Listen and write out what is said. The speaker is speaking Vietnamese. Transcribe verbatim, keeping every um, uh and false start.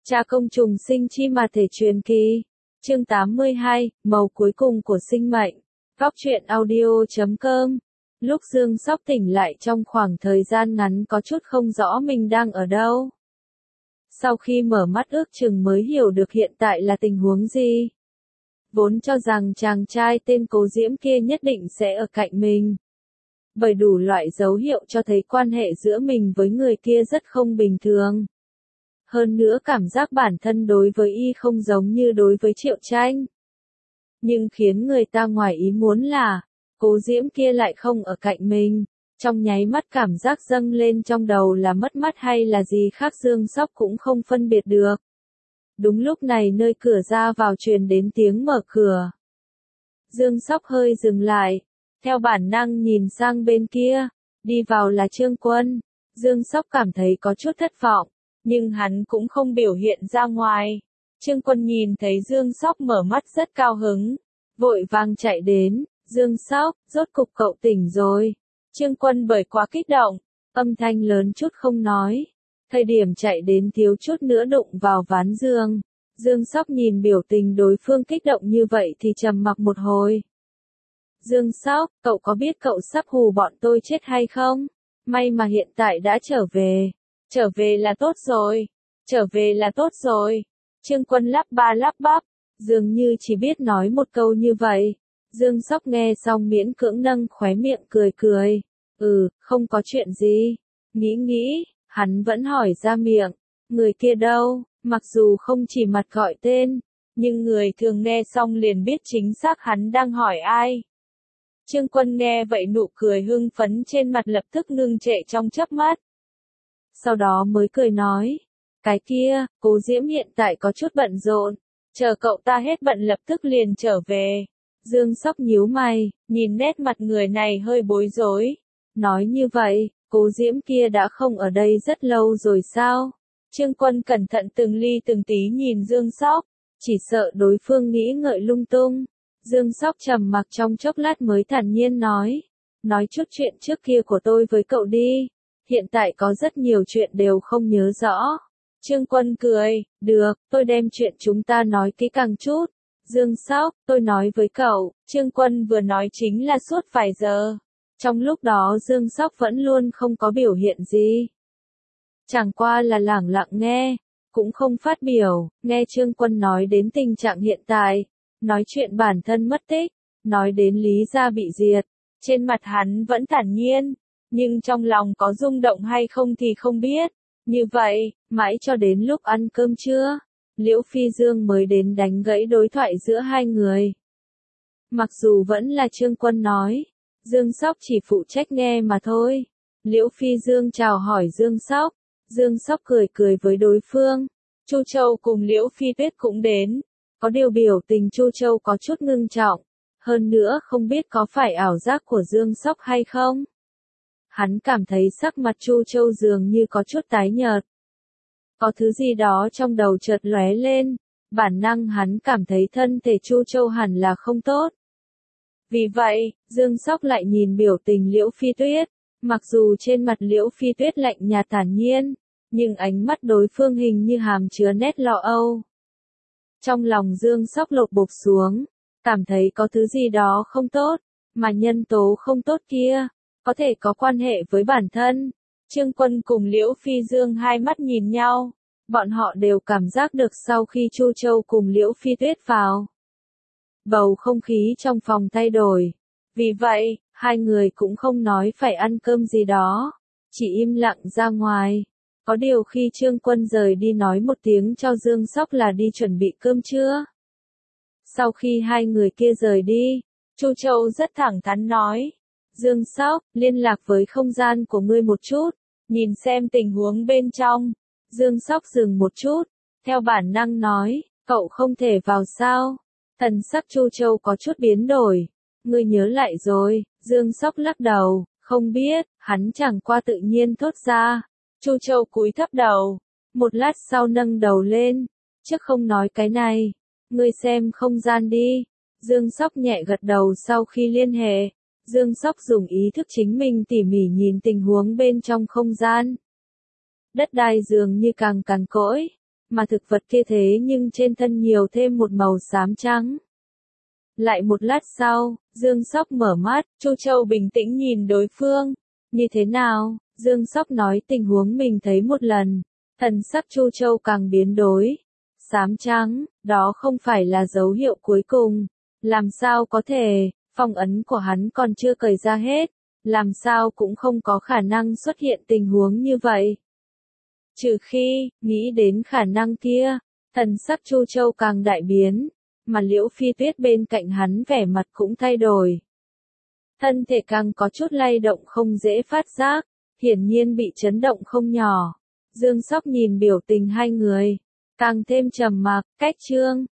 Cha công trùng sinh chi mà thể truyền kỳ. Chương tám mươi hai, màu cuối cùng của sinh mệnh. Góc truyện audio chấm com. Lúc Dương Sóc tỉnh lại trong khoảng thời gian ngắn có chút không rõ mình đang ở đâu. Sau khi mở mắt ước chừng mới hiểu được hiện tại là tình huống gì. Vốn cho rằng chàng trai tên Cố Diễm kia nhất định sẽ ở cạnh mình. Bởi đủ loại dấu hiệu cho thấy quan hệ giữa mình với người kia rất không bình thường. Hơn nữa cảm giác bản thân đối với y không giống như đối với Triệu Tranh. Nhưng khiến người ta ngoài ý muốn là, Cố Diễm kia lại không ở cạnh mình. Trong nháy mắt cảm giác dâng lên trong đầu là mất mát hay là gì khác Dương Sóc cũng không phân biệt được. Đúng lúc này nơi cửa ra vào truyền đến tiếng mở cửa. Dương Sóc hơi dừng lại, theo bản năng nhìn sang bên kia, đi vào là Trương Quân. Dương Sóc cảm thấy có chút thất vọng, nhưng hắn cũng không biểu hiện ra ngoài. Trương Quân nhìn thấy Dương Sóc mở mắt rất cao hứng, vội vàng chạy đến, Dương Sóc, rốt cục cậu tỉnh rồi. Trương Quân bởi quá kích động, âm thanh lớn chút không nói. Thời điểm chạy đến thiếu chút nữa đụng vào ván giường. Dương Sóc nhìn biểu tình đối phương kích động như vậy thì trầm mặc một hồi. Dương Sóc, cậu có biết cậu sắp hù bọn tôi chết hay không? May mà hiện tại đã trở về. Trở về là tốt rồi. Trở về là tốt rồi. Trương Quân lắp ba lắp bắp, dường như chỉ biết nói một câu như vậy. Dương Sóc nghe xong miễn cưỡng nâng khóe miệng cười cười. Ừ, không có chuyện gì. Nghĩ nghĩ, hắn vẫn hỏi ra miệng. Người kia đâu? Mặc dù không chỉ mặt gọi tên, nhưng người thường nghe xong liền biết chính xác hắn đang hỏi ai. Trương Quân nghe vậy nụ cười hưng phấn trên mặt lập tức ngưng trệ trong chớp mắt. Sau đó mới cười nói, cái kia, Cố Diễm hiện tại có chút bận rộn, chờ cậu ta hết bận lập tức liền trở về. Dương Sóc nhíu mày, nhìn nét mặt người này hơi bối rối. Nói như vậy, Cố Diễm kia đã không ở đây rất lâu rồi sao? Trương Quân cẩn thận từng ly từng tí nhìn Dương Sóc, chỉ sợ đối phương nghĩ ngợi lung tung. Dương Sóc trầm mặc trong chốc lát mới thản nhiên nói, nói chút chuyện trước kia của tôi với cậu đi, hiện tại có rất nhiều chuyện đều không nhớ rõ. Trương Quân cười, được, tôi đem chuyện chúng ta nói kỹ càng chút. Dương Sóc, tôi nói với cậu, Trương Quân vừa nói chính là suốt vài giờ. Trong lúc đó Dương Sóc vẫn luôn không có biểu hiện gì. Chẳng qua là lẳng lặng nghe, cũng không phát biểu, nghe Trương Quân nói đến tình trạng hiện tại, nói chuyện bản thân mất tích, nói đến Lý gia bị diệt. Trên mặt hắn vẫn thản nhiên, nhưng trong lòng có rung động hay không thì không biết. Như vậy, mãi cho đến lúc ăn cơm trưa, Liễu Phi Dương mới đến đánh gãy đối thoại giữa hai người. Mặc dù vẫn là Trương Quân nói, Dương Sóc chỉ phụ trách nghe mà thôi. Liễu Phi Dương chào hỏi Dương Sóc, Dương Sóc cười cười với đối phương. Chu Châu cùng Liễu Phi Tuyết cũng đến, có điều biểu tình Chu Châu có chút ngưng trọng, hơn nữa không biết có phải ảo giác của Dương Sóc hay không. Hắn cảm thấy sắc mặt Chu Châu dường như có chút tái nhợt. Có thứ gì đó trong đầu chợt lóe lên, bản năng hắn cảm thấy thân thể Chu Châu hẳn là không tốt. Vì vậy, Dương Sóc lại nhìn biểu tình Liễu Phi Tuyết, mặc dù trên mặt Liễu Phi Tuyết lạnh nhạt thản nhiên, nhưng ánh mắt đối phương hình như hàm chứa nét lo âu. Trong lòng Dương Sóc lột bột xuống, cảm thấy có thứ gì đó không tốt, mà nhân tố không tốt kia, có thể có quan hệ với bản thân. Trương Quân cùng Liễu Phi Dương hai mắt nhìn nhau, bọn họ đều cảm giác được sau khi Chu Châu cùng Liễu Phi Tuyết vào. Bầu không khí trong phòng thay đổi, vì vậy, hai người cũng không nói phải ăn cơm gì đó, chỉ im lặng ra ngoài. Có điều khi Trương Quân rời đi nói một tiếng cho Dương Sóc là đi chuẩn bị cơm trưa. Sau khi hai người kia rời đi, Chu Châu rất thẳng thắn nói, Dương Sóc, liên lạc với không gian của ngươi một chút, nhìn xem tình huống bên trong. Dương Sóc dừng một chút, theo bản năng nói, cậu không thể vào sao? Thần sắc Chu Châu có chút biến đổi, ngươi nhớ lại rồi. Dương Sóc lắc đầu, không biết, hắn chẳng qua tự nhiên thốt ra. Chu Châu cúi thấp đầu, một lát sau nâng đầu lên, trước không nói cái này, ngươi xem không gian đi. Dương Sóc nhẹ gật đầu sau khi liên hệ. Dương Sóc dùng ý thức chính mình tỉ mỉ nhìn tình huống bên trong không gian. Đất đai dường như càng cằn cỗi, mà thực vật kia thế nhưng trên thân nhiều thêm một màu xám trắng. Lại một lát sau, Dương Sóc mở mắt, Chu Châu bình tĩnh nhìn đối phương. Như thế nào? Dương Sóc nói tình huống mình thấy một lần. Thần sắc Chu Châu càng biến đổi. Xám trắng, đó không phải là dấu hiệu cuối cùng. Làm sao có thể, phong ấn của hắn còn chưa cởi ra hết. Làm sao cũng không có khả năng xuất hiện tình huống như vậy. Trừ khi, nghĩ đến khả năng kia, thần sắc Chu Châu càng đại biến, mà Liễu Phi Tuyết bên cạnh hắn vẻ mặt cũng thay đổi. Thân thể càng có chút lay động không dễ phát giác, hiển nhiên bị chấn động không nhỏ. Dương Sóc nhìn biểu tình hai người, càng thêm trầm mặc, cách chương.